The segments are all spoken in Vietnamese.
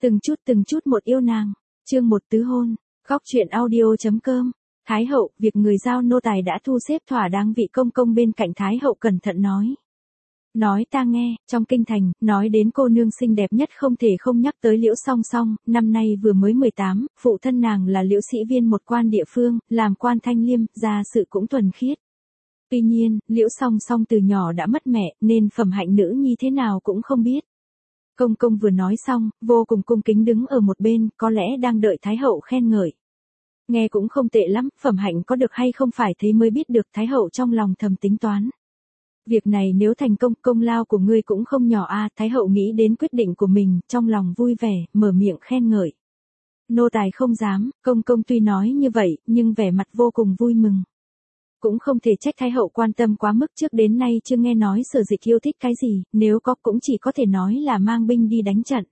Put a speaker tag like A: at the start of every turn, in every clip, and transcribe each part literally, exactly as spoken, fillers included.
A: Từng chút từng chút một yêu nàng. Chương một tứ hôn. Góc truyện audio.com. Thái hậu, việc người giao nô tài đã thu xếp thỏa đáng, vị công công bên cạnh Thái hậu cẩn thận nói. Nói ta nghe, trong kinh thành, nói đến cô nương xinh đẹp nhất không thể không nhắc tới Liễu Song Song, năm nay vừa mới mười tám, phụ thân nàng là Liễu sĩ viên một quan địa phương, làm quan thanh liêm, gia sự cũng thuần khiết. Tuy nhiên, Liễu Song Song từ nhỏ đã mất mẹ, nên phẩm hạnh nữ nhi thế nào cũng không biết. Công công vừa nói xong, vô cùng cung kính đứng ở một bên, có lẽ đang đợi Thái hậu khen ngợi. Nghe cũng không tệ lắm, phẩm hạnh có được hay không phải thấy mới biết được, Thái hậu trong lòng thầm tính toán. Việc này nếu thành công, công lao của ngươi cũng không nhỏ a. Thái hậu nghĩ đến quyết định của mình, trong lòng vui vẻ, mở miệng khen ngợi. Nô tài không dám, công công tuy nói như vậy, nhưng vẻ mặt vô cùng vui mừng. Cũng không thể trách Thái hậu quan tâm quá mức, trước đến nay chưa nghe nói Sở Dịch yêu thích cái gì, nếu có cũng chỉ có thể nói là mang binh đi đánh trận.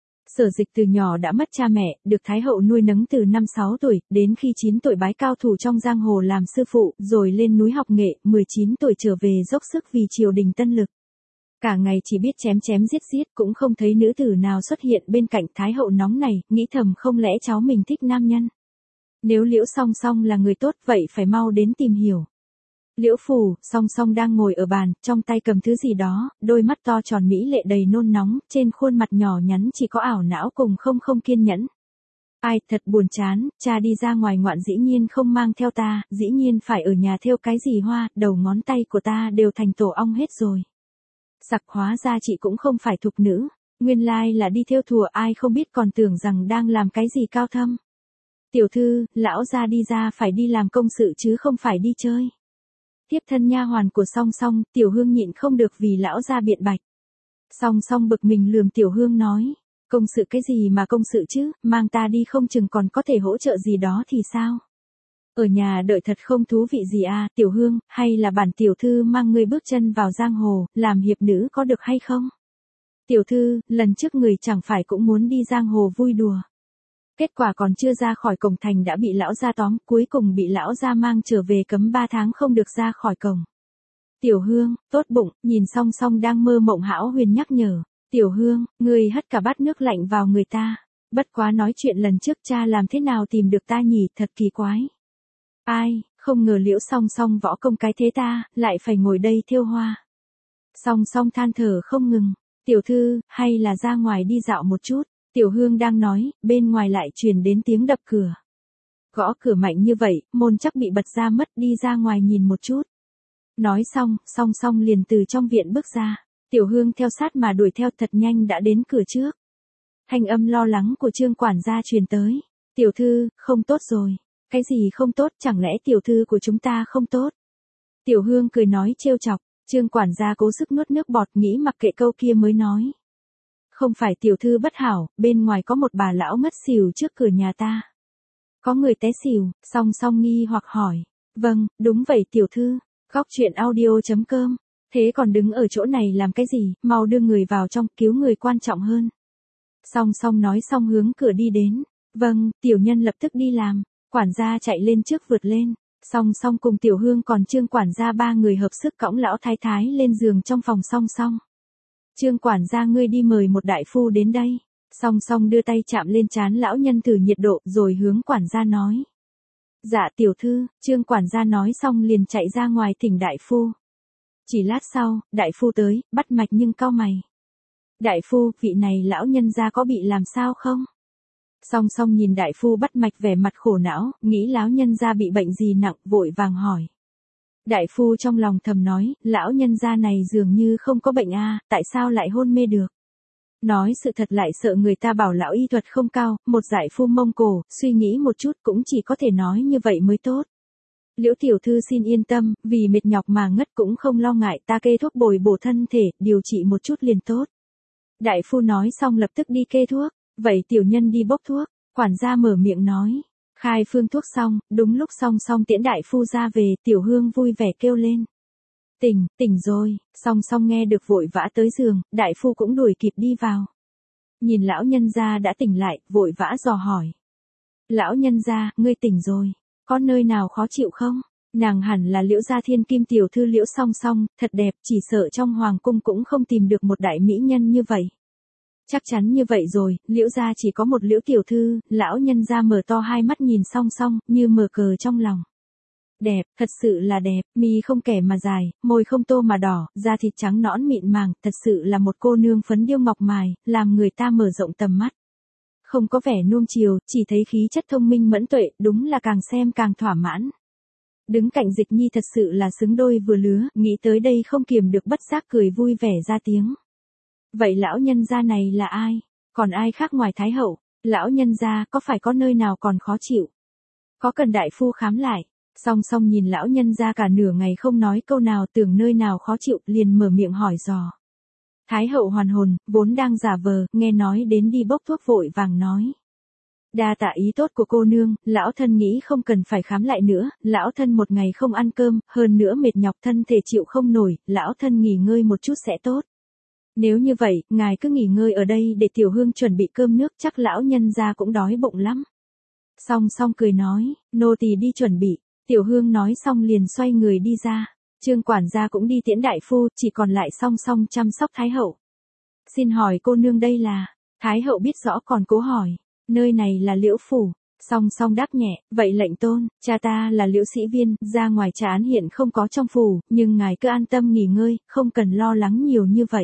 A: Sở Dịch từ nhỏ đã mất cha mẹ, được Thái hậu nuôi nấng từ năm sáu tuổi, đến khi chín tuổi bái cao thủ trong giang hồ làm sư phụ, rồi lên núi học nghệ, mười chín tuổi trở về dốc sức vì triều đình tân lực. Cả ngày chỉ biết chém chém giết giết, cũng không thấy nữ tử nào xuất hiện bên cạnh. Thái hậu nóng này, nghĩ thầm không lẽ cháu mình thích nam nhân. Nếu Liễu Song Song là người tốt vậy phải mau đến tìm hiểu. Liễu Phủ, Song Song đang ngồi ở bàn, trong tay cầm thứ gì đó, đôi mắt to tròn mỹ lệ đầy nôn nóng, trên khuôn mặt nhỏ nhắn chỉ có ảo não cùng không không kiên nhẫn. Ai, thật buồn chán, cha đi ra ngoài ngoạn dĩ nhiên không mang theo ta, dĩ nhiên phải ở nhà thêu cái gì hoa, đầu ngón tay của ta đều thành tổ ong hết rồi. Sặc, hóa ra chị cũng không phải thục nữ, nguyên lai là đi thêu thùa, ai không biết còn tưởng rằng đang làm cái gì cao thâm. Tiểu thư, lão gia đi ra phải đi làm công sự chứ không phải đi chơi. Tiếp thân nha hoàn của Song Song, Tiểu Hương nhịn không được vì lão gia biện bạch. Song Song bực mình lườm Tiểu Hương nói, công sự cái gì mà công sự chứ, mang ta đi không chừng còn có thể hỗ trợ gì đó thì sao? Ở nhà đợi thật không thú vị gì à, Tiểu Hương, hay là bản tiểu thư mang ngươi bước chân vào giang hồ, làm hiệp nữ có được hay không? Tiểu thư, lần trước người chẳng phải cũng muốn đi giang hồ vui đùa. Kết quả còn chưa ra khỏi cổng thành đã bị lão gia tóm, cuối cùng bị lão gia mang trở về cấm ba tháng không được ra khỏi cổng. Tiểu Hương, tốt bụng, nhìn Song Song đang mơ mộng hão huyền nhắc nhở. Tiểu Hương, ngươi hất cả bát nước lạnh vào người ta. Bất quá nói chuyện lần trước cha làm thế nào tìm được ta nhỉ, thật kỳ quái. Ai, không ngờ Liễu Song Song võ công cái thế ta, lại phải ngồi đây thêu hoa. Song Song than thở không ngừng. Tiểu thư, hay là ra ngoài đi dạo một chút. Tiểu Hương đang nói, bên ngoài lại truyền đến tiếng đập cửa. Gõ cửa mạnh như vậy, môn chắc bị bật ra mất, đi ra ngoài nhìn một chút. Nói xong, Song Song liền từ trong viện bước ra. Tiểu Hương theo sát mà đuổi theo, thật nhanh đã đến cửa trước. Thanh âm lo lắng của Trương quản gia truyền tới. Tiểu thư, không tốt rồi. Cái gì không tốt, chẳng lẽ tiểu thư của chúng ta không tốt? Tiểu Hương cười nói trêu chọc. Trương quản gia cố sức nuốt nước bọt, nghĩ mặc kệ câu kia mới nói. Không phải tiểu thư bất hảo, bên ngoài có một bà lão ngất xỉu trước cửa nhà ta. Có người té xỉu, Song Song nghi hoặc hỏi. Vâng, đúng vậy tiểu thư. Góc truyện audio.com. Thế còn đứng ở chỗ này làm cái gì, mau đưa người vào trong, cứu người quan trọng hơn. Song Song nói xong hướng cửa đi đến. Vâng, tiểu nhân lập tức đi làm. Quản gia chạy lên trước vượt lên. Song Song cùng Tiểu Hương còn Trương quản gia ba người hợp sức cõng lão thái thái lên giường trong phòng Song Song. Trương quản gia, ngươi đi mời một đại phu đến đây. Song Song đưa tay chạm lên trán lão nhân thử nhiệt độ rồi hướng quản gia nói. Dạ tiểu thư, Trương quản gia nói xong liền chạy ra ngoài thỉnh đại phu. Chỉ lát sau, đại phu tới, bắt mạch nhưng cau mày. Đại phu, vị này lão nhân gia có bị làm sao không? Song Song nhìn đại phu bắt mạch vẻ mặt khổ não, nghĩ lão nhân gia bị bệnh gì nặng, vội vàng hỏi. Đại phu trong lòng thầm nói, lão nhân gia này dường như không có bệnh a, tại sao lại hôn mê được? Nói sự thật lại sợ người ta bảo lão y thuật không cao, một giải phu Mông Cổ, suy nghĩ một chút cũng chỉ có thể nói như vậy mới tốt. Liễu tiểu thư xin yên tâm, vì mệt nhọc mà ngất cũng không lo ngại, ta kê thuốc bồi bổ thân thể, điều trị một chút liền tốt. Đại phu nói xong lập tức đi kê thuốc, vậy tiểu nhân đi bốc thuốc, quản gia mở miệng nói. Khai phương thuốc xong, đúng lúc Song Song tiễn đại phu ra về, Tiểu Hương vui vẻ kêu lên. Tỉnh, tỉnh rồi, Song Song nghe được vội vã tới giường, đại phu cũng đuổi kịp đi vào. Nhìn lão nhân gia đã tỉnh lại, vội vã dò hỏi. Lão nhân gia, ngươi tỉnh rồi, có nơi nào khó chịu không? Nàng hẳn là Liễu gia thiên kim tiểu thư Liễu Song Song, thật đẹp, chỉ sợ trong hoàng cung cũng không tìm được một đại mỹ nhân như vậy. Chắc chắn như vậy rồi, Liễu gia chỉ có một Liễu tiểu thư, lão nhân gia mở to hai mắt nhìn song song, như mở cờ trong lòng. Đẹp, thật sự là đẹp, mi không kẻ mà dài, môi không tô mà đỏ, da thịt trắng nõn mịn màng, thật sự là một cô nương phấn điêu ngọc mài, làm người ta mở rộng tầm mắt. Không có vẻ nuông chiều, chỉ thấy khí chất thông minh mẫn tuệ, đúng là càng xem càng thỏa mãn. Đứng cạnh Dịch Nhi thật sự là xứng đôi vừa lứa, nghĩ tới đây không kiềm được bất giác cười vui vẻ ra tiếng. Vậy lão nhân gia này là ai? Còn ai khác ngoài Thái hậu? Lão nhân gia có phải có nơi nào còn khó chịu? Có cần đại phu khám lại? Song song nhìn lão nhân gia cả nửa ngày không nói câu nào, tưởng nơi nào khó chịu, liền mở miệng hỏi dò. Thái hậu hoàn hồn, vốn đang giả vờ, nghe nói đến đi bốc thuốc vội vàng nói. Đa tạ ý tốt của cô nương, lão thân nghĩ không cần phải khám lại nữa, lão thân một ngày không ăn cơm, hơn nữa mệt nhọc thân thể chịu không nổi, lão thân nghỉ ngơi một chút sẽ tốt. Nếu như vậy, ngài cứ nghỉ ngơi ở đây để tiểu hương chuẩn bị cơm nước, chắc lão nhân gia cũng đói bụng lắm. Song song cười nói, nô tỳ đi chuẩn bị, tiểu hương nói xong liền xoay người đi ra. Trương quản gia cũng đi tiễn đại phu, chỉ còn lại song song chăm sóc Thái hậu. Xin hỏi cô nương đây là, Thái hậu biết rõ còn cố hỏi, nơi này là Liễu phủ. Song song đáp nhẹ, vậy lệnh tôn, cha ta là Liễu sĩ viên, ra ngoài trà án hiện không có trong phủ, nhưng ngài cứ an tâm nghỉ ngơi, không cần lo lắng nhiều như vậy.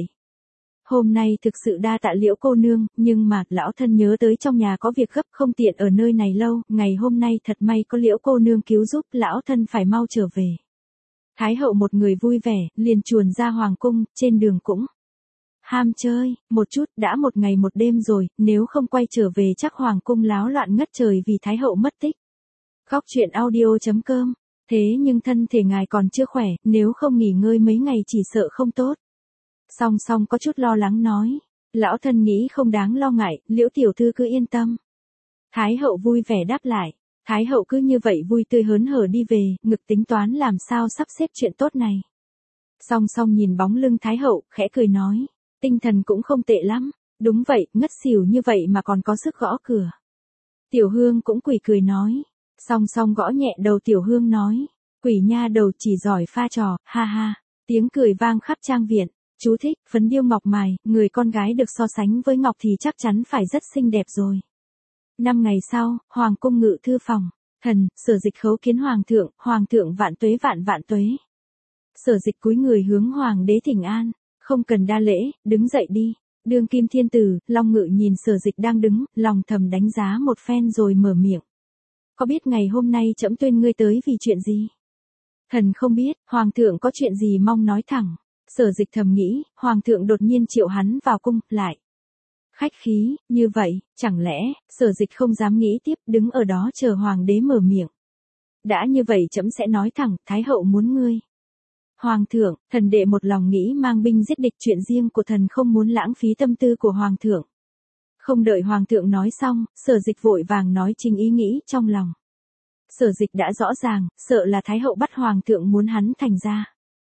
A: Hôm nay thực sự đa tạ Liễu cô nương, nhưng mà, lão thân nhớ tới trong nhà có việc gấp không tiện ở nơi này lâu, ngày hôm nay thật may có Liễu cô nương cứu giúp, lão thân phải mau trở về. Thái hậu một người vui vẻ, liền chuồn ra hoàng cung, trên đường cũng ham chơi, một chút, đã một ngày một đêm rồi, nếu không quay trở về chắc hoàng cung láo loạn ngất trời vì Thái hậu mất tích. Góc truyện audio chấm com, thế nhưng thân thể ngài còn chưa khỏe, nếu không nghỉ ngơi mấy ngày chỉ sợ không tốt. Song song có chút lo lắng nói, lão thân nghĩ không đáng lo ngại, Liễu tiểu thư cứ yên tâm. Thái hậu vui vẻ đáp lại, Thái hậu cứ như vậy vui tươi hớn hở đi về, ngực tính toán làm sao sắp xếp chuyện tốt này. Song song nhìn bóng lưng Thái hậu, khẽ cười nói, tinh thần cũng không tệ lắm, đúng vậy, ngất xỉu như vậy mà còn có sức gõ cửa. Tiểu hương cũng quỳ cười nói, song song gõ nhẹ đầu tiểu hương nói, quỷ nha đầu chỉ giỏi pha trò, ha ha, tiếng cười vang khắp trang viện. Chú thích, phấn điêu ngọc mài, người con gái được so sánh với ngọc thì chắc chắn phải rất xinh đẹp rồi. Năm ngày sau, hoàng cung ngự thư phòng, thần, Sở Dịch khấu kiến hoàng thượng, hoàng thượng vạn tuế vạn vạn tuế. Sở Dịch cúi người hướng hoàng đế thỉnh an, không cần đa lễ, đứng dậy đi. Đương kim thiên tử, Long Ngự nhìn Sở Dịch đang đứng, lòng thầm đánh giá một phen rồi mở miệng. Có biết ngày hôm nay trẫm tuyên ngươi tới vì chuyện gì? Thần không biết, hoàng thượng có chuyện gì mong nói thẳng. Sở Dịch thầm nghĩ, hoàng thượng đột nhiên triệu hắn vào cung, lại khách khí, như vậy, chẳng lẽ, Sở Dịch không dám nghĩ tiếp, đứng ở đó chờ hoàng đế mở miệng. Đã như vậy trẫm sẽ nói thẳng, Thái hậu muốn ngươi. Hoàng thượng, thần đệ một lòng nghĩ mang binh giết địch, chuyện riêng của thần không muốn lãng phí tâm tư của hoàng thượng. Không đợi hoàng thượng nói xong, Sở Dịch vội vàng nói chính ý nghĩ trong lòng. Sở Dịch đã rõ ràng, sợ là Thái hậu bắt hoàng thượng muốn hắn thành ra.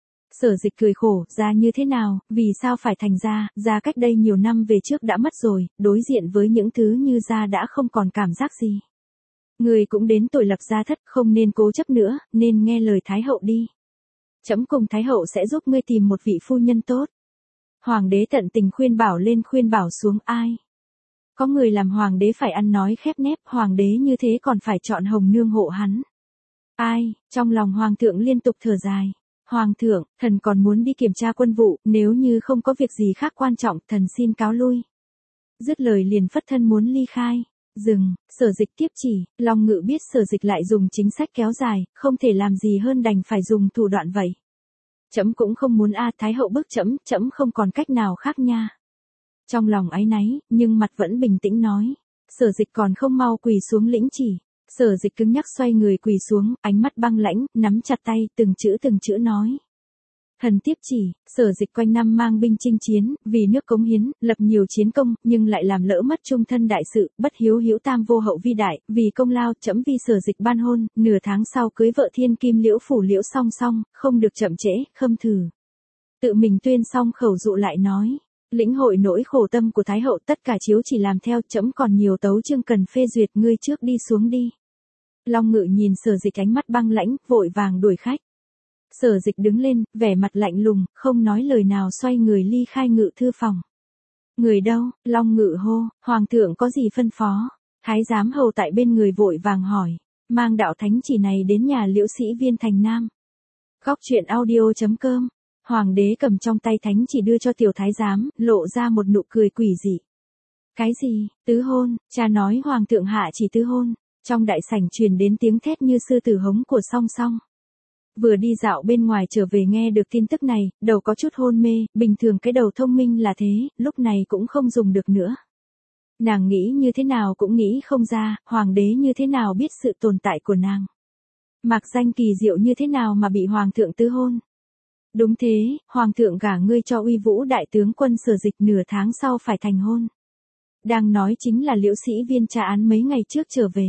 A: Sở Dịch cười khổ, ra như thế nào, vì sao phải thành ra, ra cách đây nhiều năm về trước đã mất rồi, đối diện với những thứ như ra đã không còn cảm giác gì. Người cũng đến tuổi lập gia thất, không nên cố chấp nữa, nên nghe lời Thái hậu đi. Trẫm cùng Thái hậu sẽ giúp ngươi tìm một vị phu nhân tốt. Hoàng đế tận tình khuyên bảo lên khuyên bảo xuống, ai. Có người làm hoàng đế phải ăn nói khép nép, hoàng đế như thế còn phải chọn hồng nương hộ hắn. Ai, trong lòng hoàng thượng liên tục thở dài. Hoàng thượng, thần còn muốn đi kiểm tra quân vụ, nếu như không có việc gì khác quan trọng, thần xin cáo lui. Dứt lời liền phất thân muốn ly khai. Dừng, Sở Dịch tiếp chỉ, Long Ngự biết Sở Dịch lại dùng chính sách kéo dài, không thể làm gì hơn đành phải dùng thủ đoạn vậy. Trẫm cũng không muốn a, Thái hậu bức trẫm, trẫm không còn cách nào khác nha. Trong lòng áy náy, nhưng mặt vẫn bình tĩnh nói. Sở Dịch còn không mau quỳ xuống lĩnh chỉ. Sở Dịch cứng nhắc xoay người quỳ xuống, ánh mắt băng lãnh, nắm chặt tay, từng chữ từng chữ nói. Thần tiếp chỉ, Sở Dịch quanh năm mang binh chinh chiến, vì nước cống hiến, lập nhiều chiến công, nhưng lại làm lỡ mất trung thân đại sự, bất hiếu hữu tam vô hậu vi đại, vì công lao, trẫm vì Sở Dịch ban hôn, nửa tháng sau cưới vợ thiên kim Liễu phủ Liễu song song, không được chậm trễ, khâm thử. Tự mình tuyên xong khẩu dụ lại nói. Lĩnh hội nỗi khổ tâm của Thái hậu, tất cả chiếu chỉ làm theo, trẫm còn nhiều tấu chương cần phê duyệt, ngươi trước đi xuống đi. Long Ngự nhìn Sở Dịch ánh mắt băng lãnh, vội vàng đuổi khách. Sở Dịch đứng lên, vẻ mặt lạnh lùng, không nói lời nào xoay người ly khai ngự thư phòng. Người đâu? Long Ngự hô, hoàng thượng có gì phân phó? Thái giám hầu tại bên người vội vàng hỏi, mang đạo thánh chỉ này đến nhà Liễu Sĩ Viên thành Nam. Góc truyện audio chấm com. Hoàng đế cầm trong tay thánh chỉ đưa cho tiểu thái giám, lộ ra một nụ cười quỷ dị. Cái gì? Tứ hôn? Cha nói hoàng thượng hạ chỉ tứ hôn. Trong đại sảnh truyền đến tiếng thét như sư tử hống của Song Song. Vừa đi dạo bên ngoài trở về nghe được tin tức này, đầu có chút hôn mê, bình thường cái đầu thông minh là thế, lúc này cũng không dùng được nữa. Nàng nghĩ như thế nào cũng nghĩ không ra, hoàng đế như thế nào biết sự tồn tại của nàng. Mạc danh kỳ diệu như thế nào mà bị hoàng thượng tứ hôn. Đúng thế, hoàng thượng gả ngươi cho Uy Vũ đại tướng quân Sở Dịch nửa tháng sau phải thành hôn. Đang nói chính là Liễu Sĩ Viên tra án mấy ngày trước trở về.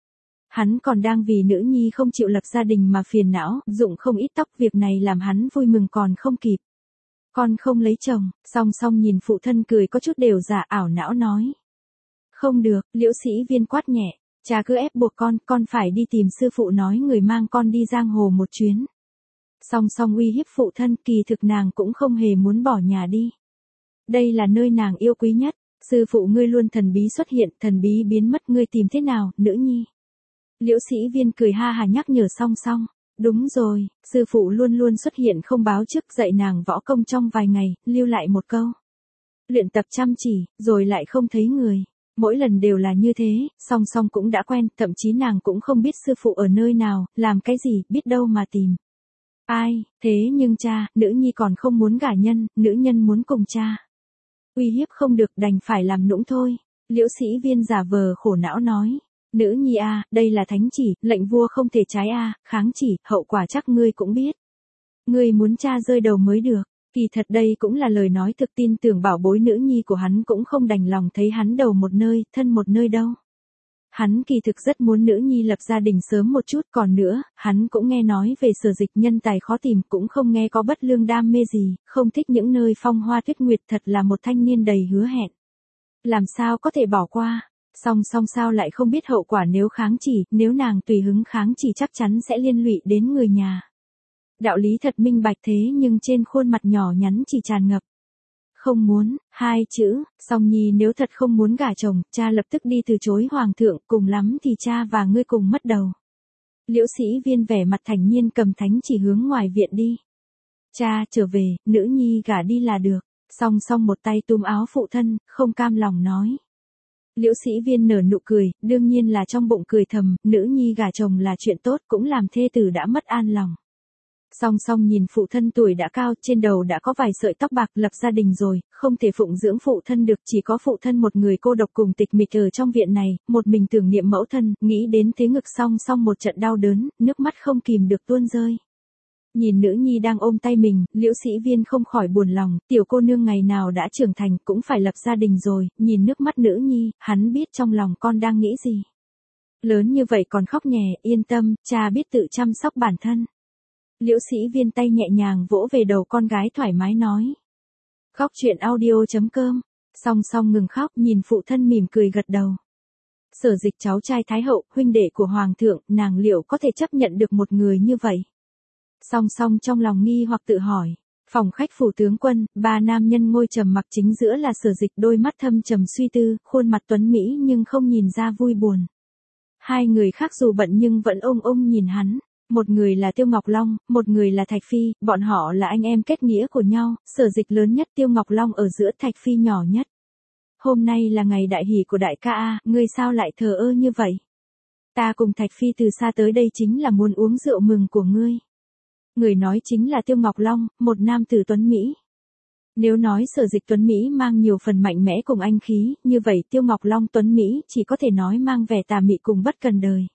A: Hắn còn đang vì nữ nhi không chịu lập gia đình mà phiền não, dụng không ít tóc, việc này làm hắn vui mừng còn không kịp. Con không lấy chồng. Song Song nhìn phụ thân cười có chút đều giả ảo não nói. Không được, Liễu Sĩ Viên quát nhẹ, cha cứ ép buộc con, con phải đi tìm sư phụ nói người mang con đi giang hồ một chuyến. Song Song uy hiếp phụ thân, kỳ thực nàng cũng không hề muốn bỏ nhà đi. Đây là nơi nàng yêu quý nhất, sư phụ ngươi luôn thần bí xuất hiện, thần bí biến mất, ngươi tìm thế nào, nữ nhi? Liễu Sĩ Viên cười ha hà nhắc nhở Song Song. Đúng rồi, sư phụ luôn luôn xuất hiện không báo trước, dạy nàng võ công trong vài ngày, lưu lại một câu. Luyện tập chăm chỉ, rồi lại không thấy người. Mỗi lần đều là như thế, Song Song cũng đã quen, thậm chí nàng cũng không biết sư phụ ở nơi nào, làm cái gì, biết đâu mà tìm. Ai, thế nhưng cha, nữ nhi còn không muốn gả nhân, nữ nhân muốn cùng cha. Uy hiếp không được, đành phải làm nũng thôi. Liễu Sĩ Viên giả vờ khổ não nói. Nữ nhi a, đây là thánh chỉ, lệnh vua không thể trái a, kháng chỉ, hậu quả chắc ngươi cũng biết. Ngươi muốn cha rơi đầu mới được. Kỳ thật đây cũng là lời nói thực, tin tưởng bảo bối nữ nhi của hắn cũng không đành lòng thấy hắn đầu một nơi, thân một nơi đâu. Hắn kỳ thực rất muốn nữ nhi lập gia đình sớm một chút, còn nữa, hắn cũng nghe nói về Sở Dịch nhân tài khó tìm, cũng không nghe có bất lương đam mê gì, không thích những nơi phong hoa tuyết nguyệt, thật là một thanh niên đầy hứa hẹn. Làm sao có thể bỏ qua? Song Song sao lại không biết hậu quả nếu kháng chỉ, nếu nàng tùy hứng kháng chỉ chắc chắn sẽ liên lụy đến người nhà. Đạo lý thật minh bạch thế nhưng trên khuôn mặt nhỏ nhắn chỉ tràn ngập. Không muốn, hai chữ, Song Nhi nếu thật không muốn gả chồng, cha lập tức đi từ chối hoàng thượng, cùng lắm thì cha và ngươi cùng mất đầu. Liễu Sĩ Viên vẻ mặt thản nhiên cầm thánh chỉ hướng ngoài viện đi. Cha, trở về, nữ nhi gả đi là được. Song Song một tay túm áo phụ thân, không cam lòng nói. Liễu Sĩ Viên nở nụ cười, đương nhiên là trong bụng cười thầm, nữ nhi gả chồng là chuyện tốt, cũng làm thê tử đã mất an lòng. Song Song nhìn phụ thân tuổi đã cao, trên đầu đã có vài sợi tóc bạc, lập gia đình rồi, không thể phụng dưỡng phụ thân được, chỉ có phụ thân một người cô độc cùng tịch mịch ở trong viện này, một mình tưởng niệm mẫu thân, nghĩ đến thế ngực Song Song một trận đau đớn, nước mắt không kìm được tuôn rơi. Nhìn nữ nhi đang ôm tay mình, Liễu Sĩ Viên không khỏi buồn lòng, tiểu cô nương ngày nào đã trưởng thành cũng phải lập gia đình rồi, nhìn nước mắt nữ nhi, hắn biết trong lòng con đang nghĩ gì. Lớn như vậy còn khóc nhè, yên tâm, cha biết tự chăm sóc bản thân. Liễu Sĩ Viên tay nhẹ nhàng vỗ về đầu con gái thoải mái nói. Góc truyện audio chấm com. Song Song ngừng khóc, nhìn phụ thân mỉm cười gật đầu. Sở Dịch cháu trai Thái hậu, huynh đệ của hoàng thượng, nàng liệu có thể chấp nhận được một người như vậy? Song Song trong lòng nghi hoặc tự hỏi. Phòng khách phủ tướng quân, ba nam nhân ngồi trầm mặc, chính giữa là Sở Dịch, đôi mắt thâm trầm suy tư, khuôn mặt tuấn mỹ nhưng không nhìn ra vui buồn. Hai người khác dù bận nhưng vẫn ôm ôm nhìn hắn. Một người là Tiêu Ngọc Long, một người là Thạch Phi, bọn họ là anh em kết nghĩa của nhau, Sở Dịch lớn nhất, Tiêu Ngọc Long ở giữa, Thạch Phi nhỏ nhất. Hôm nay là ngày đại hỷ của đại ca a, ngươi sao lại thờ ơ như vậy? Ta cùng Thạch Phi từ xa tới đây chính là muốn uống rượu mừng của ngươi. Người nói chính là Tiêu Ngọc Long, một nam tử tuấn Mỹ. Nếu nói Sở Dịch tuấn Mỹ mang nhiều phần mạnh mẽ cùng anh khí, như vậy Tiêu Ngọc Long tuấn Mỹ chỉ có thể nói mang vẻ tà mị cùng bất cần đời.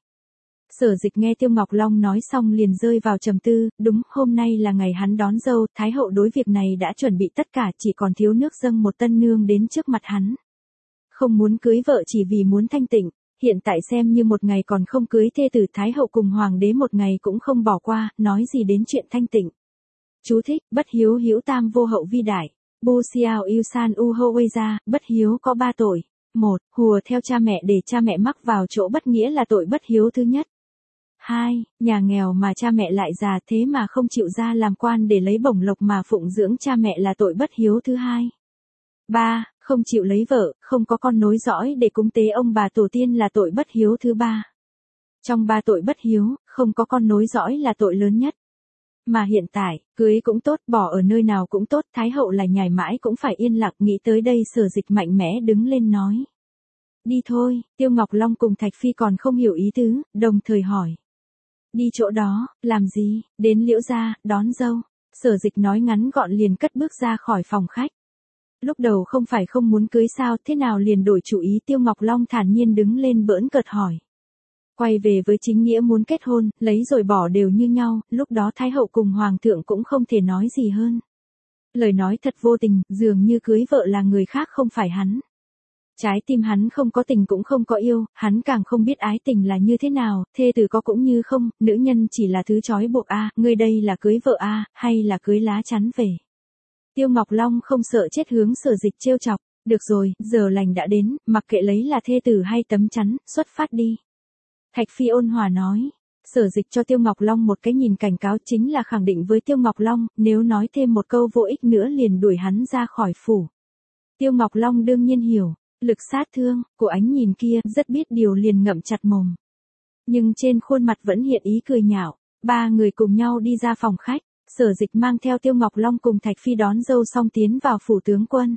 A: Sở Dịch nghe Tiêu Ngọc Long nói xong liền rơi vào trầm tư, đúng, hôm nay là ngày hắn đón dâu, Thái hậu đối việc này đã chuẩn bị tất cả, chỉ còn thiếu nước dâng một tân nương đến trước mặt hắn. Không muốn cưới vợ chỉ vì muốn thanh tịnh, hiện tại xem như một ngày còn không cưới thê tử, Thái hậu cùng hoàng đế một ngày cũng không bỏ qua, nói gì đến chuyện thanh tịnh. Chú thích, bất hiếu hữu tam vô hậu vi đại, bu xiao yêu san u hô uê ra, bất hiếu có ba tội. Một, hùa theo cha mẹ để cha mẹ mắc vào chỗ bất nghĩa là tội bất hiếu thứ nhất. Hai, nhà nghèo mà cha mẹ lại già thế mà không chịu ra làm quan để lấy bổng lộc mà phụng dưỡng cha mẹ là tội bất hiếu thứ hai. Ba, Không chịu lấy vợ, không có con nối dõi để cúng tế ông bà tổ tiên là tội bất hiếu thứ ba. Trong ba tội bất hiếu, không có con nối dõi là tội lớn nhất. Mà hiện tại, cưới cũng tốt, bỏ ở nơi nào cũng tốt, Thái hậu là nhảy mãi cũng phải yên lặng. Nghĩ tới đây Sở Dịch mạnh mẽ đứng lên nói. Đi thôi. Tiêu Ngọc Long cùng Thạch Phi còn không hiểu ý tứ, đồng thời hỏi. Đi chỗ đó, làm gì? Đến Liễu gia, đón dâu. Sở Dịch nói ngắn gọn liền cất bước ra khỏi phòng khách. Lúc đầu không phải không muốn cưới sao, thế nào liền đổi chủ ý? Tiêu Ngọc Long thản nhiên đứng lên bỡn cợt hỏi. Quay về với chính nghĩa muốn kết hôn, lấy rồi bỏ đều như nhau, lúc đó Thái hậu cùng Hoàng thượng cũng không thể nói gì hơn. Lời nói thật vô tình, dường như cưới vợ là người khác không phải hắn. Trái tim hắn không có tình cũng không có yêu, hắn càng không biết ái tình là như thế nào, thê tử có cũng như không, nữ nhân chỉ là thứ trói buộc a, à, ngươi đây là cưới vợ a, à, hay là cưới lá chắn về. Tiêu Ngọc Long không sợ chết hướng Sở Dịch trêu chọc, được rồi, giờ lành đã đến, mặc kệ lấy là thê tử hay tấm chắn, xuất phát đi. Thạch Phi ôn hòa nói. Sở Dịch cho Tiêu Ngọc Long một cái nhìn cảnh cáo, chính là khẳng định với Tiêu Ngọc Long, nếu nói thêm một câu vô ích nữa liền đuổi hắn ra khỏi phủ. Tiêu Ngọc Long đương nhiên hiểu, lực sát thương của ánh nhìn kia, rất biết điều liền ngậm chặt mồm. Nhưng trên khuôn mặt vẫn hiện ý cười nhạo. Ba người cùng nhau đi ra phòng khách, Sở Dịch mang theo Tiêu Ngọc Long cùng Thạch Phi đón dâu xong tiến vào phủ tướng quân.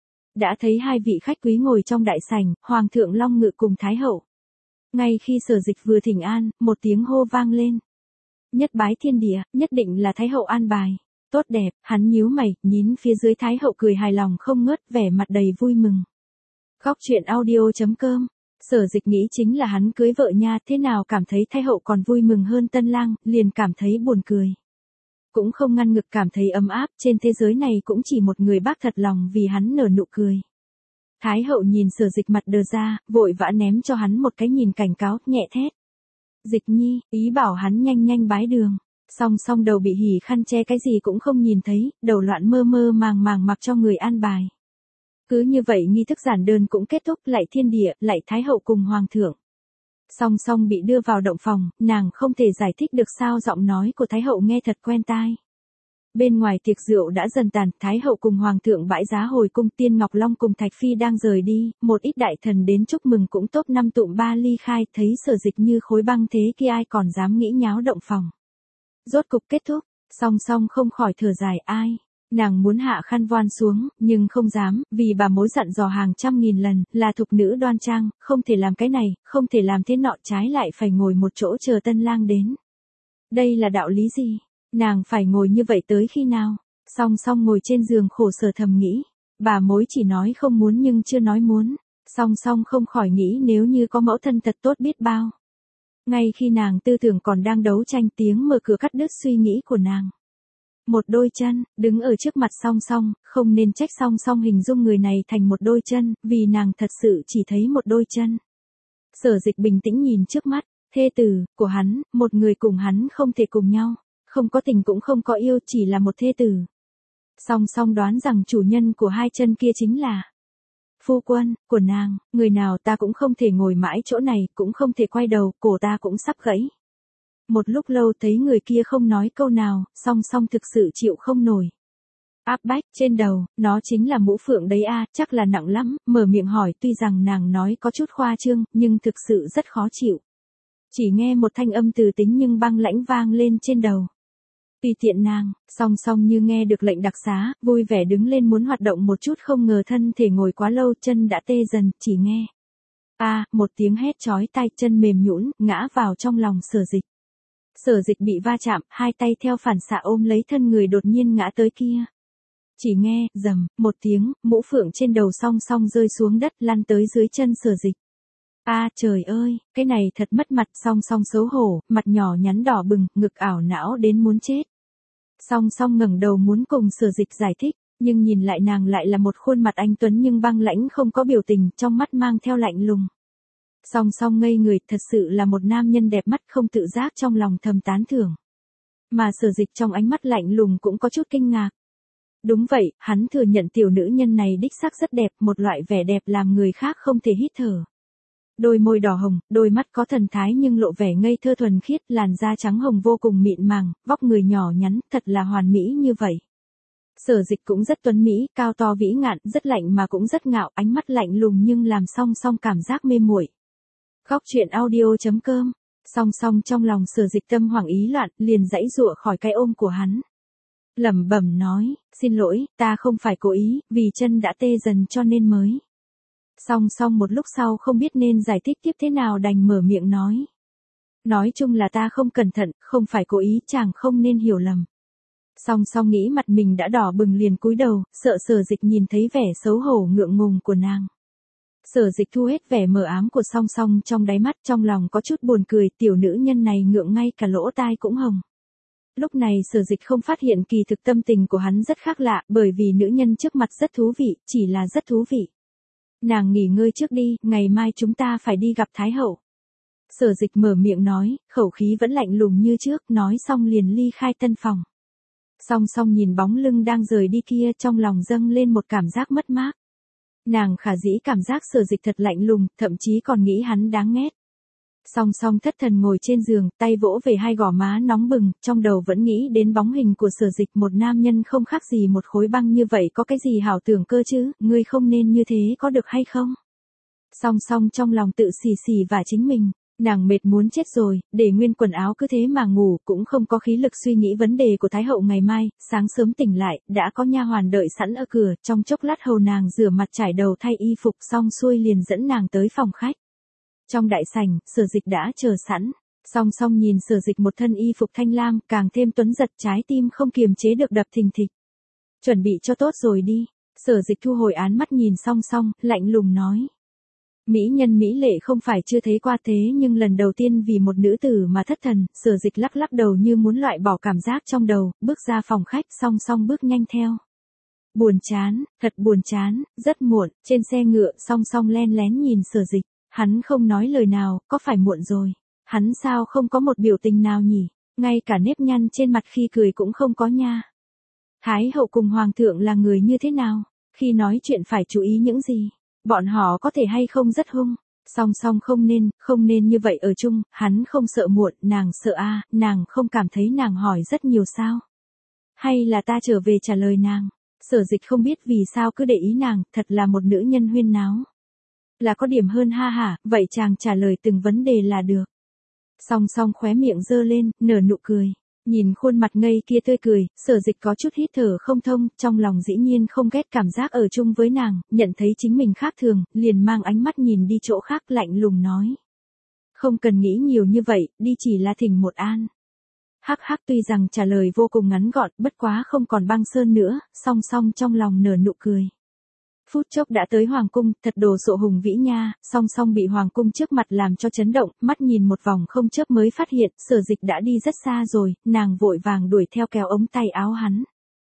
A: Đã thấy hai vị khách quý ngồi trong đại sảnh, Hoàng thượng Long Ngự cùng Thái hậu. Ngay khi Sở Dịch vừa thỉnh an, một tiếng hô vang lên. Nhất bái thiên địa, nhất định là Thái hậu an bài. Tốt đẹp, hắn nhíu mày, nhìn phía dưới Thái hậu cười hài lòng không ngớt, vẻ mặt đầy vui mừng. Góc truyện audio chấm com. Sở Dịch nghĩ chính là hắn cưới vợ nha, thế nào cảm thấy Thái hậu còn vui mừng hơn tân lang, liền cảm thấy buồn cười. Cũng không ngăn ngực cảm thấy ấm áp, trên thế giới này cũng chỉ một người bác thật lòng vì hắn nở nụ cười. Thái hậu nhìn Sở Dịch mặt đờ ra, vội vã ném cho hắn một cái nhìn cảnh cáo, nhẹ thét. Dịch nhi, ý bảo hắn nhanh nhanh bái đường. Song song đầu bị hỉ khăn che cái gì cũng không nhìn thấy, đầu loạn mơ mơ màng màng mặc cho người an bài. Cứ như vậy nghi thức giản đơn cũng kết thúc, lạy thiên địa, lạy Thái hậu cùng Hoàng thượng. Song song bị đưa vào động phòng, nàng không thể giải thích được sao giọng nói của Thái hậu nghe thật quen tai. Bên ngoài tiệc rượu đã dần tàn, Thái hậu cùng Hoàng thượng bãi giá hồi cung, Tiên Ngọc Long cùng Thạch Phi đang rời đi, một ít đại thần đến chúc mừng cũng top năm tụm ba ly khai, thấy Sở Dịch như khối băng thế kia ai còn dám nghĩ nháo động phòng. Rốt cục kết thúc, song song không khỏi thở dài ai. Nàng muốn hạ khăn voan xuống, nhưng không dám, vì bà mối dặn dò hàng trăm nghìn lần, là thục nữ đoan trang, không thể làm cái này, không thể làm thế nọ, trái lại phải ngồi một chỗ chờ tân lang đến. Đây là đạo lý gì? Nàng phải ngồi như vậy tới khi nào? Song song ngồi trên giường khổ sở thầm nghĩ. Bà mối chỉ nói không muốn nhưng chưa nói muốn. Song song không khỏi nghĩ nếu như có mẫu thân thật tốt biết bao. Ngay khi nàng tư tưởng còn đang đấu tranh, tiếng mở cửa cắt đứt suy nghĩ của nàng. Một đôi chân, đứng ở trước mặt song song, không nên trách song song hình dung người này thành một đôi chân, vì nàng thật sự chỉ thấy một đôi chân. Sở Dịch bình tĩnh nhìn trước mắt, thê tử của hắn, một người cùng hắn không thể cùng nhau, không có tình cũng không có yêu, chỉ là một thê tử. Song song đoán rằng chủ nhân của hai chân kia chính là phu quân của nàng, người nào ta cũng không thể ngồi mãi chỗ này, cũng không thể quay đầu, cổ ta cũng sắp gãy. Một lúc lâu thấy người kia không nói câu nào, song song thực sự chịu không nổi. Áp bách trên đầu, nó chính là mũ phượng đấy a, à, chắc là nặng lắm, mở miệng hỏi, tuy rằng nàng nói có chút khoa trương, nhưng thực sự rất khó chịu. Chỉ nghe một thanh âm từ tính nhưng băng lãnh vang lên trên đầu. Tùy tiện nàng, song song như nghe được lệnh đặc xá, vui vẻ đứng lên muốn hoạt động một chút, không ngờ thân thể ngồi quá lâu, chân đã tê dần, chỉ nghe. A, à, một tiếng hét chói tai, chân mềm nhũn, ngã vào trong lòng Sở Dịch. Sở Dịch bị va chạm, hai tay theo phản xạ ôm lấy thân người đột nhiên ngã tới kia. Chỉ nghe, rầm, một tiếng, mũ phượng trên đầu song song rơi xuống đất, lăn tới dưới chân Sở Dịch. A à, trời ơi, cái này thật mất mặt, song song xấu hổ, mặt nhỏ nhắn đỏ bừng, ngực ảo não đến muốn chết. Song song ngẩng đầu muốn cùng Sở Dịch giải thích, nhưng nhìn lại nàng lại là một khuôn mặt anh tuấn nhưng băng lãnh không có biểu tình, trong mắt mang theo lạnh lùng. Song song ngây người, thật sự là một nam nhân đẹp mắt, không tự giác trong lòng thầm tán thưởng. Mà Sở Dịch trong ánh mắt lạnh lùng cũng có chút kinh ngạc. Đúng vậy, hắn thừa nhận tiểu nữ nhân này đích xác rất đẹp, một loại vẻ đẹp làm người khác không thể hít thở. Đôi môi đỏ hồng, đôi mắt có thần thái nhưng lộ vẻ ngây thơ thuần khiết, làn da trắng hồng vô cùng mịn màng, vóc người nhỏ nhắn, thật là hoàn mỹ như vậy. Sở Dịch cũng rất tuấn mỹ, cao to vĩ ngạn, rất lạnh mà cũng rất ngạo, ánh mắt lạnh lùng nhưng làm Song Song cảm giác mê muội. Góc truyện audio chấm com. Song Song trong lòng Sở Dịch tâm hoảng ý loạn, liền giãy giụa khỏi cái ôm của hắn. Lẩm bẩm nói, xin lỗi, ta không phải cố ý, vì chân đã tê dần cho nên mới. Song Song một lúc sau không biết nên giải thích tiếp thế nào đành mở miệng nói. Nói chung là ta không cẩn thận, không phải cố ý, chàng không nên hiểu lầm. Song Song nghĩ mặt mình đã đỏ bừng liền cúi đầu, sợ Sở Dịch nhìn thấy vẻ xấu hổ ngượng ngùng của nàng. Sở Dịch thu hết vẻ mờ ám của Song Song trong đáy mắt, trong lòng có chút buồn cười, tiểu nữ nhân này ngượng ngay cả lỗ tai cũng hồng. Lúc này Sở Dịch không phát hiện kỳ thực tâm tình của hắn rất khác lạ, bởi vì nữ nhân trước mặt rất thú vị, chỉ là rất thú vị. Nàng nghỉ ngơi trước đi, ngày mai chúng ta phải đi gặp Thái Hậu. Sở Dịch mở miệng nói, khẩu khí vẫn lạnh lùng như trước, nói xong liền ly khai tân phòng. Song Song nhìn bóng lưng đang rời đi kia, trong lòng dâng lên một cảm giác mất mát. Nàng khả dĩ cảm giác Sở Dịch thật lạnh lùng, thậm chí còn nghĩ hắn đáng ghét. Song Song thất thần ngồi trên giường, tay vỗ về hai gò má nóng bừng, trong đầu vẫn nghĩ đến bóng hình của Sở Dịch, một nam nhân không khác gì một khối băng như vậy, có cái gì hảo tưởng cơ chứ, ngươi không nên như thế có được hay không? Song Song trong lòng tự xì xì và chính mình, nàng mệt muốn chết rồi, để nguyên quần áo cứ thế mà ngủ, cũng không có khí lực suy nghĩ vấn đề của Thái Hậu ngày mai. Sáng sớm tỉnh lại, đã có nha hoàn đợi sẵn ở cửa, trong chốc lát hầu nàng rửa mặt trải đầu thay y phục xong xuôi liền dẫn nàng tới phòng khách. Trong đại sảnh, Sở Dịch đã chờ sẵn. Song Song nhìn Sở Dịch một thân y phục thanh lam, càng thêm tuấn giật, trái tim không kiềm chế được đập thình thịch. Chuẩn bị cho tốt rồi đi. Sở Dịch thu hồi án mắt nhìn Song Song, lạnh lùng nói. Mỹ nhân mỹ lệ không phải chưa thấy qua thế, nhưng lần đầu tiên vì một nữ tử mà thất thần. Sở Dịch lắc lắc đầu như muốn loại bỏ cảm giác trong đầu, bước ra phòng khách. Song Song bước nhanh theo. Buồn chán, thật buồn chán, rất muộn. Trên xe ngựa, Song Song len lén nhìn Sở Dịch. Hắn không nói lời nào, có phải muộn rồi? Hắn sao không có một biểu tình nào nhỉ? Ngay cả nếp nhăn trên mặt khi cười cũng không có nha. Thái Hậu cùng Hoàng thượng là người như thế nào? Khi nói chuyện phải chú ý những gì? Bọn họ có thể hay không rất hung? Song Song không nên, không nên như vậy ở chung, hắn không sợ muộn, nàng sợ a, à, nàng không cảm thấy nàng hỏi rất nhiều sao? Hay là ta trở về trả lời nàng? Sở Dịch không biết vì sao cứ để ý nàng, thật là một nữ nhân huyên náo. Là có điểm hơn ha hả, vậy chàng trả lời từng vấn đề là được. Song Song khóe miệng giơ lên, nở nụ cười. Nhìn khuôn mặt ngây kia tươi cười, Sở Dịch có chút hít thở không thông, trong lòng dĩ nhiên không ghét cảm giác ở chung với nàng, nhận thấy chính mình khác thường, liền mang ánh mắt nhìn đi chỗ khác lạnh lùng nói. Không cần nghĩ nhiều như vậy, đi chỉ là thỉnh một an. Hắc hắc tuy rằng trả lời vô cùng ngắn gọn, bất quá không còn băng sơn nữa, Song Song trong lòng nở nụ cười. Phút chốc đã tới Hoàng cung, thật đồ sộ hùng vĩ nha. Song Song bị Hoàng cung trước mặt làm cho chấn động, mắt nhìn một vòng không chớp mới phát hiện, Sở Dịch đã đi rất xa rồi, nàng vội vàng đuổi theo kéo ống tay áo hắn.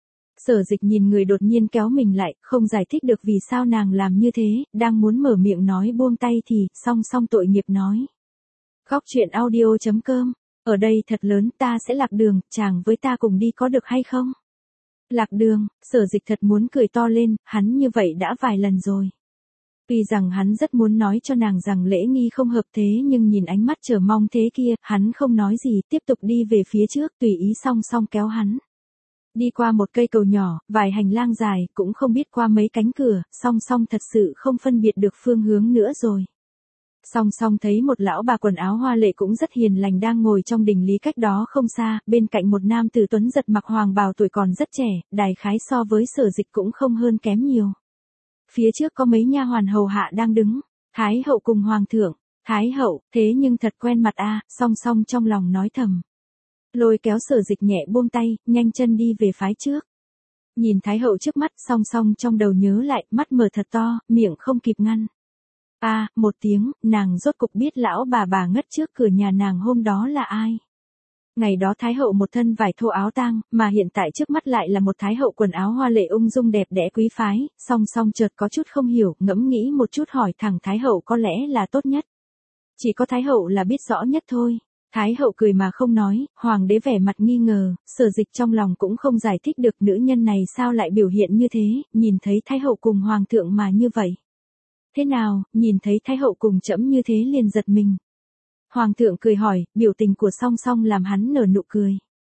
A: Sở Dịch nhìn người đột nhiên kéo mình lại, không giải thích được vì sao nàng làm như thế, đang muốn mở miệng nói buông tay thì, Song Song tội nghiệp nói. Góc truyện audio chấm com, ở đây thật lớn, ta sẽ lạc đường, chàng với ta cùng đi có được hay không? Lạc đường, Sở Dịch thật muốn cười to lên, hắn như vậy đã vài lần rồi. Tuy rằng hắn rất muốn nói cho nàng rằng lễ nghi không hợp thế, nhưng nhìn ánh mắt chờ mong thế kia, hắn không nói gì, tiếp tục đi về phía trước, tùy ý Song Song kéo hắn. Đi qua một cây cầu nhỏ, vài hành lang dài, cũng không biết qua mấy cánh cửa, Song Song thật sự không phân biệt được phương hướng nữa rồi. Song Song thấy một lão bà quần áo hoa lệ cũng rất hiền lành đang ngồi trong đình lý cách đó không xa, bên cạnh một nam tử tuấn giật mặc hoàng bào tuổi còn rất trẻ, đại khái so với Sở Dịch cũng không hơn kém nhiều. Phía trước có mấy nha hoàn hầu hạ đang đứng, Thái Hậu cùng Hoàng thượng, Thái Hậu, thế nhưng thật quen mặt a, Song Song trong lòng nói thầm. Lôi kéo Sở Dịch nhẹ buông tay, nhanh chân đi về phái trước. Nhìn Thái Hậu trước mắt, Song Song trong đầu nhớ lại, mắt mở thật to, miệng không kịp ngăn. A, à, một tiếng, nàng rốt cục biết lão bà bà ngất trước cửa nhà nàng hôm đó là ai. Ngày đó Thái Hậu một thân vải thô áo tang, mà hiện tại trước mắt lại là một Thái Hậu quần áo hoa lệ ung dung đẹp đẽ quý phái. Song Song chợt có chút không hiểu, ngẫm nghĩ một chút hỏi thẳng Thái Hậu có lẽ là tốt nhất. Chỉ có Thái Hậu là biết rõ nhất thôi. Thái Hậu cười mà không nói, Hoàng đế vẻ mặt nghi ngờ, Sở Dịch trong lòng cũng không giải thích được nữ nhân này sao lại biểu hiện như thế, nhìn thấy Thái Hậu cùng Hoàng thượng mà như vậy. Thế nào, nhìn thấy Thái Hậu cùng trẫm như thế liền giật mình. Hoàng thượng cười hỏi, biểu tình của Song Song làm hắn nở nụ cười.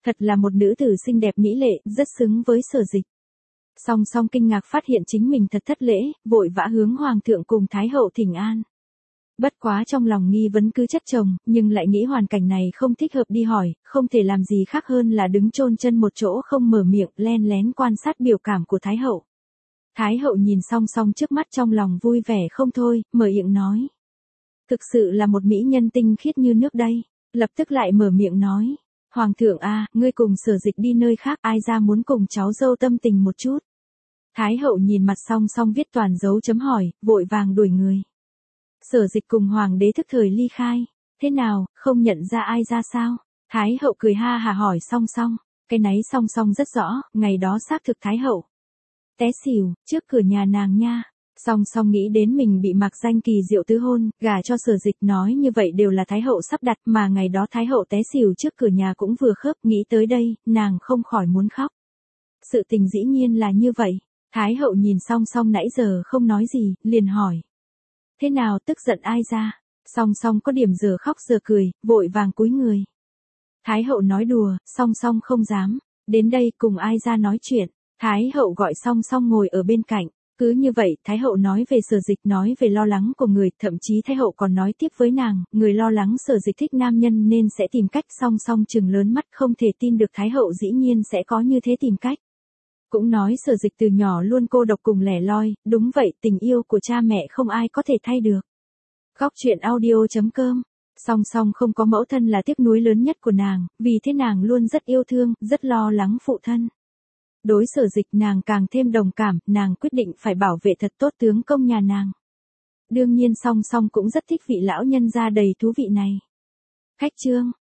A: Thật là một nữ tử xinh đẹp mỹ lệ, rất xứng với Sở Dịch. Song song kinh ngạc phát hiện chính mình thật thất lễ, vội vã hướng hoàng thượng cùng thái hậu thỉnh an. Bất quá trong lòng nghi vấn cứ chất chồng, nhưng lại nghĩ hoàn cảnh này không thích hợp đi hỏi, không thể làm gì khác hơn là đứng chôn chân một chỗ không mở miệng, len lén quan sát biểu cảm của thái hậu. Thái hậu nhìn song song trước mắt trong lòng vui vẻ không thôi, mở miệng nói. Thực sự là một mỹ nhân tinh khiết như nước đây, lập tức lại mở miệng nói. Hoàng thượng a, ngươi cùng Sở Dịch đi nơi khác, ai ra muốn cùng cháu dâu tâm tình một chút. Thái hậu nhìn mặt song song viết toàn dấu chấm hỏi, vội vàng đuổi người. Sở Dịch cùng hoàng đế thức thời ly khai. Thế nào, không nhận ra ai ra sao? Thái hậu cười ha hà hỏi song song. Cái náy song song rất rõ, ngày đó xác thực thái hậu té xỉu, trước cửa nhà nàng nha. Song song nghĩ đến mình bị Mạc Danh Kỳ diệu tứ hôn, gả cho Sở Dịch nói như vậy đều là thái hậu sắp đặt, mà ngày đó thái hậu té xỉu trước cửa nhà cũng vừa khớp, nghĩ tới đây, nàng không khỏi muốn khóc. Sự tình dĩ nhiên là như vậy. Thái hậu nhìn song song nãy giờ không nói gì, liền hỏi. Thế nào, tức giận ai ra? Song song có điểm giờ khóc giờ cười, vội vàng cúi người. Thái hậu nói đùa, song song không dám. Đến đây cùng ai ra nói chuyện. Thái hậu gọi song song ngồi ở bên cạnh. Cứ như vậy, Thái hậu nói về Sở Dịch, nói về lo lắng của người, thậm chí Thái hậu còn nói tiếp với nàng, người lo lắng Sở Dịch thích nam nhân nên sẽ tìm cách. Song song trừng lớn mắt, không thể tin được Thái hậu dĩ nhiên sẽ có như thế tìm cách. Cũng nói Sở Dịch từ nhỏ luôn cô độc cùng lẻ loi, đúng vậy, tình yêu của cha mẹ không ai có thể thay được. Góc truyện audio chấm com. Song song không có mẫu thân là tiếc nuối lớn nhất của nàng, vì thế nàng luôn rất yêu thương, rất lo lắng phụ thân. Đối Sở Dịch nàng càng thêm đồng cảm, nàng quyết định phải bảo vệ thật tốt tướng công nhà nàng. Đương nhiên song song cũng rất thích vị lão nhân gia đầy thú vị này. Khách chương.